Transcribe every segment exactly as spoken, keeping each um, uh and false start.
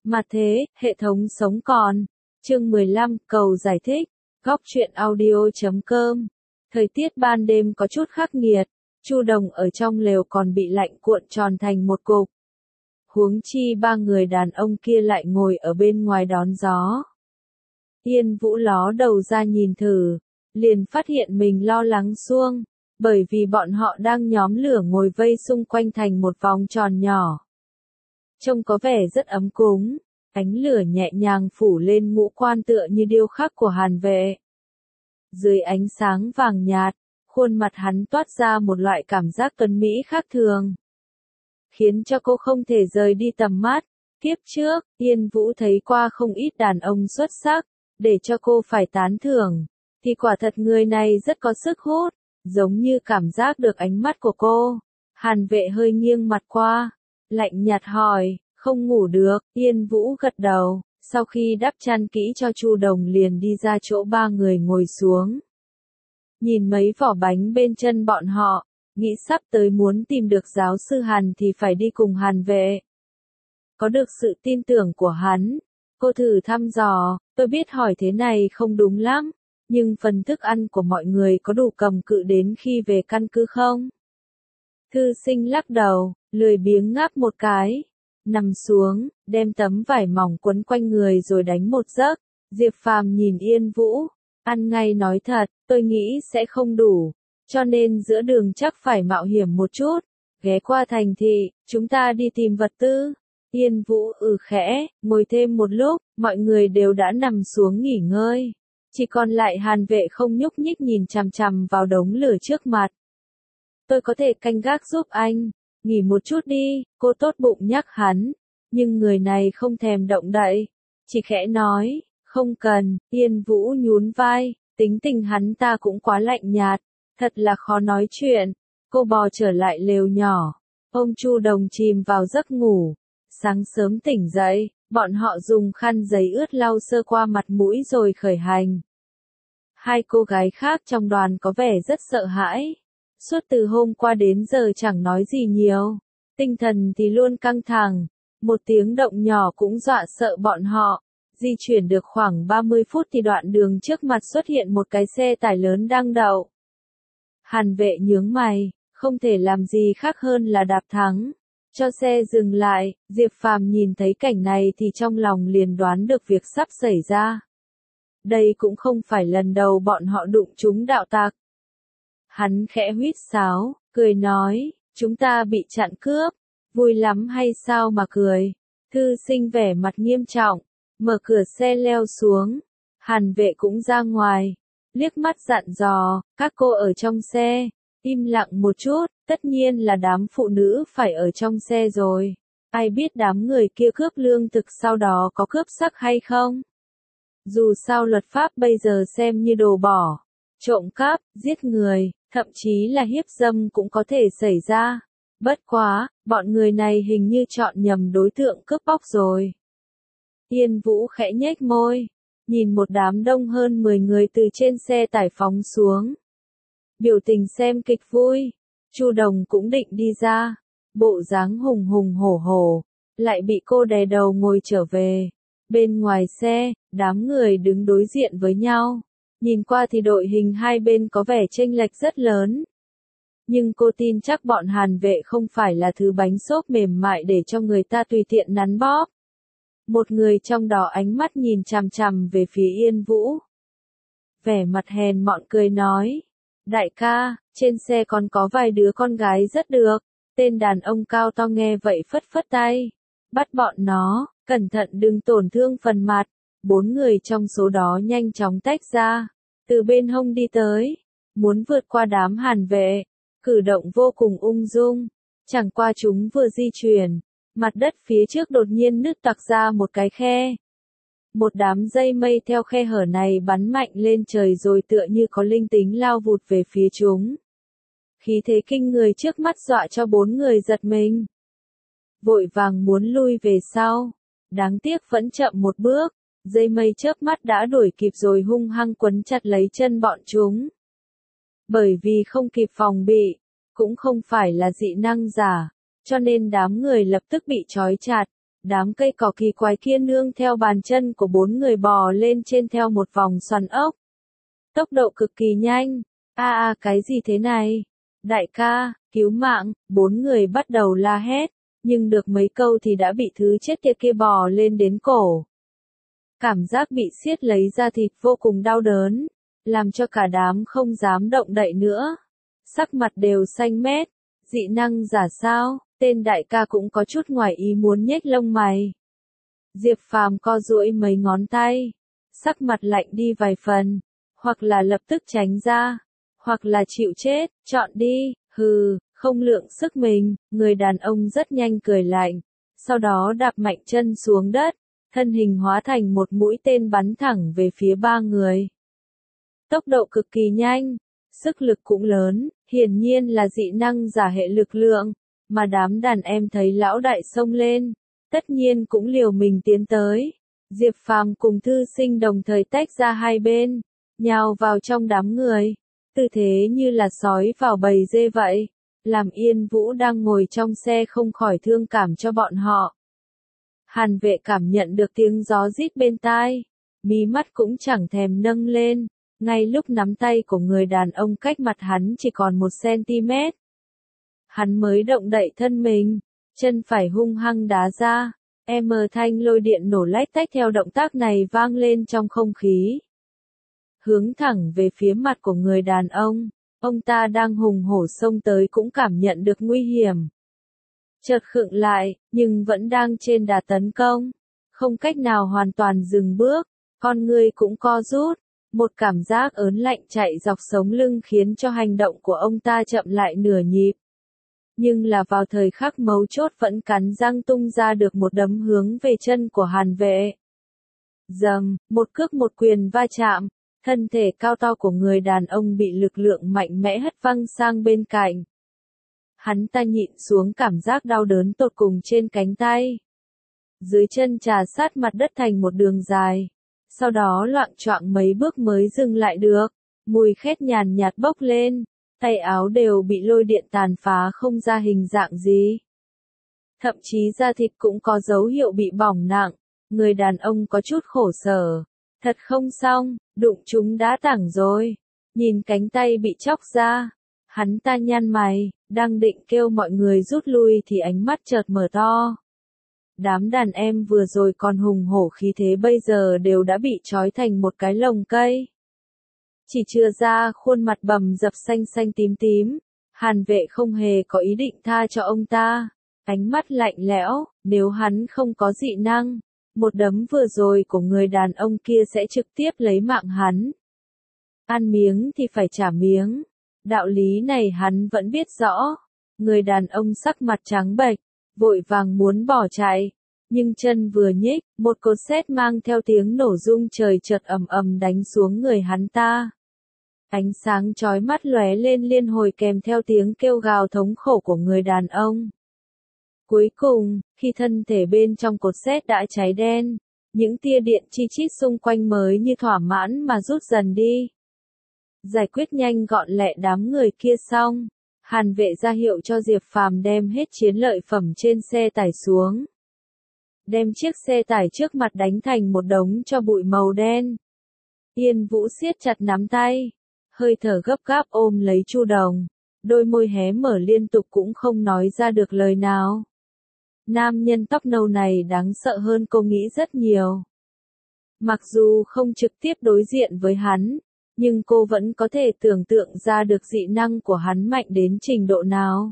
Mà thế, hệ thống sống còn. Chương mười lăm, cầu giải thích. Góc truyện audio chấm com. Thời tiết ban đêm có chút khắc nghiệt, Chu Đồng ở trong lều còn bị lạnh cuộn tròn thành một cục. Huống chi ba người đàn ông kia lại ngồi ở bên ngoài đón gió. Yên Vũ ló đầu ra nhìn thử, liền phát hiện mình lo lắng suông, bởi vì bọn họ đang nhóm lửa ngồi vây xung quanh thành một vòng tròn nhỏ. Trông có vẻ rất ấm cúng, ánh lửa nhẹ nhàng phủ lên ngũ quan tựa như điêu khắc của Hàn Vệ. Dưới ánh sáng vàng nhạt, khuôn mặt hắn toát ra một loại cảm giác tuấn mỹ khác thường, khiến cho cô không thể rời đi tầm mắt. Kiếp trước, Yên Vũ thấy qua không ít đàn ông xuất sắc, để cho cô phải tán thưởng, thì quả thật người này rất có sức hút, giống như cảm giác được ánh mắt của cô. Hàn Vệ hơi nghiêng mặt qua, lạnh nhạt hỏi, không ngủ được, Yên Vũ gật đầu, sau khi đắp chăn kỹ cho Chu Đồng liền đi ra chỗ ba người ngồi xuống. Nhìn mấy vỏ bánh bên chân bọn họ, nghĩ sắp tới muốn tìm được giáo sư Hàn thì phải đi cùng Hàn Vệ. Có được sự tin tưởng của hắn, cô thử thăm dò, tôi biết hỏi thế này không đúng lắm, nhưng phần thức ăn của mọi người có đủ cầm cự đến khi về căn cứ không? Thư sinh lắc đầu, lười biếng ngáp một cái, nằm xuống, đem tấm vải mỏng quấn quanh người rồi đánh một giấc. Diệp Phàm nhìn Yên Vũ, ăn ngay nói thật, tôi nghĩ sẽ không đủ, cho nên giữa đường chắc phải mạo hiểm một chút, ghé qua thành thị, chúng ta đi tìm vật tư. Yên Vũ ừ khẽ, ngồi thêm một lúc, mọi người đều đã nằm xuống nghỉ ngơi. Chỉ còn lại Hàn Vệ không nhúc nhích nhìn chằm chằm vào đống lửa trước mặt. Tôi có thể canh gác giúp anh, nghỉ một chút đi, cô tốt bụng nhắc hắn, nhưng người này không thèm động đậy, chỉ khẽ nói, không cần. Yên Vũ nhún vai, tính tình hắn ta cũng quá lạnh nhạt, thật là khó nói chuyện. Cô bò trở lại lều nhỏ, ôm Chu Đồng chìm vào giấc ngủ. Sáng sớm tỉnh dậy, bọn họ dùng khăn giấy ướt lau sơ qua mặt mũi rồi khởi hành. Hai cô gái khác trong đoàn có vẻ rất sợ hãi. Suốt từ hôm qua đến giờ chẳng nói gì nhiều, tinh thần thì luôn căng thẳng, một tiếng động nhỏ cũng dọa sợ bọn họ. Di chuyển được khoảng ba mươi phút thì đoạn đường trước mặt xuất hiện một cái xe tải lớn đang đậu. Hàn Vệ nhướng mày, không thể làm gì khác hơn là đạp thắng, cho xe dừng lại. Diệp Phàm nhìn thấy cảnh này thì trong lòng liền đoán được việc sắp xảy ra. Đây cũng không phải lần đầu bọn họ đụng trúng đạo tặc. Hắn khẽ huýt sáo, cười nói, chúng ta bị chặn cướp, vui lắm hay sao mà cười. Thư sinh vẻ mặt nghiêm trọng, mở cửa xe leo xuống. Hàn Vệ cũng ra ngoài, liếc mắt dặn dò, các cô ở trong xe, im lặng một chút, tất nhiên là đám phụ nữ phải ở trong xe rồi. Ai biết đám người kia cướp lương thực sau đó có cướp sắc hay không? Dù sao luật pháp bây giờ xem như đồ bỏ, trộm cắp, giết người, thậm chí là hiếp dâm cũng có thể xảy ra. Bất quá, bọn người này hình như chọn nhầm đối tượng cướp bóc rồi. Yên Vũ khẽ nhếch môi, nhìn một đám đông hơn mười người từ trên xe tải phóng xuống. Biểu tình xem kịch vui, Chu Đồng cũng định đi ra, bộ dáng hùng hùng hổ hổ, lại bị cô đè đầu ngồi trở về. Bên ngoài xe, đám người đứng đối diện với nhau, nhìn qua thì đội hình hai bên có vẻ chênh lệch rất lớn. Nhưng cô tin chắc bọn Hàn Vệ không phải là thứ bánh xốp mềm mại để cho người ta tùy tiện nắn bóp. Một người trong đó ánh mắt nhìn chằm chằm về phía Yên Vũ. Vẻ mặt hèn mọn cười nói, đại ca, trên xe còn có vài đứa con gái rất được. Tên đàn ông cao to nghe vậy phất phất tay, bắt bọn nó, cẩn thận đừng tổn thương phần mặt. Bốn người trong số đó nhanh chóng tách ra, từ bên hông đi tới, muốn vượt qua đám Hàn Vệ, cử động vô cùng ung dung. Chẳng qua chúng vừa di chuyển, mặt đất phía trước đột nhiên nứt toạc ra một cái khe. Một đám dây mây theo khe hở này bắn mạnh lên trời rồi tựa như có linh tính lao vụt về phía chúng. Khí thế kinh người trước mắt dọa cho bốn người giật mình. Vội vàng muốn lui về sau, đáng tiếc vẫn chậm một bước, dây mây chớp mắt đã đuổi kịp rồi hung hăng quấn chặt lấy chân bọn chúng. Bởi vì không kịp phòng bị, cũng không phải là dị năng giả, cho nên đám người lập tức bị trói chặt, Đám cây cỏ kỳ quái kia nương theo bàn chân của bốn người bò lên trên theo một vòng xoắn ốc. Tốc độ cực kỳ nhanh. A a cái gì thế này? Đại ca, cứu mạng, bốn người bắt đầu la hét, nhưng được mấy câu thì đã bị thứ chết kia kia bò lên đến cổ. Cảm giác bị siết lấy da thịt vô cùng đau đớn, làm cho cả đám không dám động đậy nữa. Sắc mặt đều xanh mét, dị năng giả sao, tên đại ca cũng có chút ngoài ý muốn nhếch lông mày. Diệp Phàm co duỗi mấy ngón tay, sắc mặt lạnh đi vài phần, hoặc là lập tức tránh ra, hoặc là chịu chết, chọn đi, hừ, không lượng sức mình, người đàn ông rất nhanh cười lạnh, sau đó đạp mạnh chân xuống đất, thân hình hóa thành một mũi tên bắn thẳng về phía ba người. Tốc độ cực kỳ nhanh, sức lực cũng lớn, hiển nhiên là dị năng giả hệ lực lượng, mà đám đàn em thấy lão đại xông lên, tất nhiên cũng liều mình tiến tới. Diệp Phàm cùng Thư Sinh đồng thời tách ra hai bên, nhào vào trong đám người, tư thế như là sói vào bầy dê vậy, làm Yên Vũ đang ngồi trong xe không khỏi thương cảm cho bọn họ. Hàn Vệ cảm nhận được tiếng gió rít bên tai, mí mắt cũng chẳng thèm nâng lên, ngay lúc nắm tay của người đàn ông cách mặt hắn chỉ còn một xăng-ti-mét. Hắn mới động đậy thân mình, chân phải hung hăng đá ra, em thanh lôi điện nổ lách tách theo động tác này vang lên trong không khí. Hướng thẳng về phía mặt của người đàn ông, ông ta đang hùng hổ xông tới cũng cảm nhận được nguy hiểm. Chợt khựng lại, nhưng vẫn đang trên đà tấn công, không cách nào hoàn toàn dừng bước, con người cũng co rút, một cảm giác ớn lạnh chạy dọc sống lưng khiến cho hành động của ông ta chậm lại nửa nhịp. Nhưng là vào thời khắc mấu chốt vẫn cắn răng tung ra được một đấm hướng về chân của Hàn Vệ. Dầm, một cước một quyền va chạm, thân thể cao to của người đàn ông bị lực lượng mạnh mẽ hất văng sang bên cạnh. Hắn ta nhịn xuống cảm giác đau đớn tột cùng trên cánh tay. Dưới chân trà sát mặt đất thành một đường dài. Sau đó loạng choạng mấy bước mới dừng lại được. Mùi khét nhàn nhạt bốc lên. Tay áo đều bị lôi điện tàn phá không ra hình dạng gì. Thậm chí da thịt cũng có dấu hiệu bị bỏng nặng. Người đàn ông có chút khổ sở. Thật không xong, đụng chúng đã tảng rồi. Nhìn cánh tay bị chóc ra. Hắn ta nhăn mày, đang định kêu mọi người rút lui thì ánh mắt chợt mở to. Đám đàn em vừa rồi còn hùng hổ khí thế bây giờ đều đã bị trói thành một cái lồng cây. Chỉ chừa ra khuôn mặt bầm dập xanh xanh tím tím, Hàn Vệ không hề có ý định tha cho ông ta. Ánh mắt lạnh lẽo, nếu hắn không có dị năng, một đấm vừa rồi của người đàn ông kia sẽ trực tiếp lấy mạng hắn. Ăn miếng thì phải trả miếng. Đạo lý này hắn vẫn biết rõ. Người đàn ông sắc mặt trắng bệch, vội vàng muốn bỏ chạy. Nhưng chân vừa nhích, một cột sét mang theo tiếng nổ rung trời chợt ầm ầm đánh xuống người hắn ta. Ánh sáng chói mắt lóe lên liên hồi kèm theo tiếng kêu gào thống khổ của người đàn ông. Cuối cùng, khi thân thể bên trong cột sét đã cháy đen, những tia điện chi chít xung quanh mới như thỏa mãn mà rút dần đi. Giải quyết nhanh gọn lẹ đám người kia xong, Hàn Vệ ra hiệu cho Diệp Phàm đem hết chiến lợi phẩm trên xe tải xuống. Đem chiếc xe tải trước mặt đánh thành một đống cho bụi màu đen. Yên Vũ siết chặt nắm tay, hơi thở gấp gáp ôm lấy Chu Đồng, đôi môi hé mở liên tục cũng không nói ra được lời nào. Nam nhân tóc nâu này đáng sợ hơn cô nghĩ rất nhiều. Mặc dù không trực tiếp đối diện với hắn, nhưng cô vẫn có thể tưởng tượng ra được dị năng của hắn mạnh đến trình độ nào.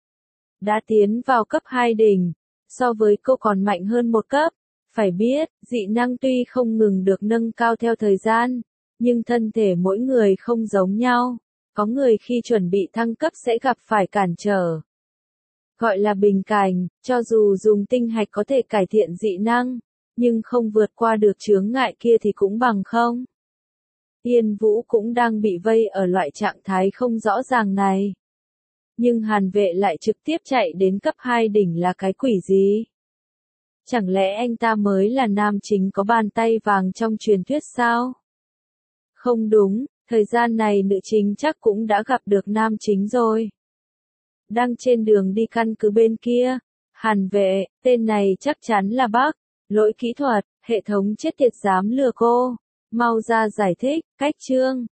Đã tiến vào cấp hai đỉnh, so với cô còn mạnh hơn một cấp. Phải biết, dị năng tuy không ngừng được nâng cao theo thời gian, nhưng thân thể mỗi người không giống nhau. Có người khi chuẩn bị thăng cấp sẽ gặp phải cản trở. Gọi là bình cảnh, cho dù dùng tinh hạch có thể cải thiện dị năng, nhưng không vượt qua được chướng ngại kia thì cũng bằng không. Yên Vũ cũng đang bị vây ở loại trạng thái không rõ ràng này. Nhưng Hàn Vệ lại trực tiếp chạy đến cấp hai đỉnh là cái quỷ gì? Chẳng lẽ anh ta mới là nam chính có bàn tay vàng trong truyền thuyết sao? Không đúng, thời gian này nữ chính chắc cũng đã gặp được nam chính rồi. Đang trên đường đi căn cứ bên kia, Hàn vệ, tên này chắc chắn là bug. Lỗi kỹ thuật, hệ thống chết tiệt dám lừa cô. Mau ra giải thích, cách chương.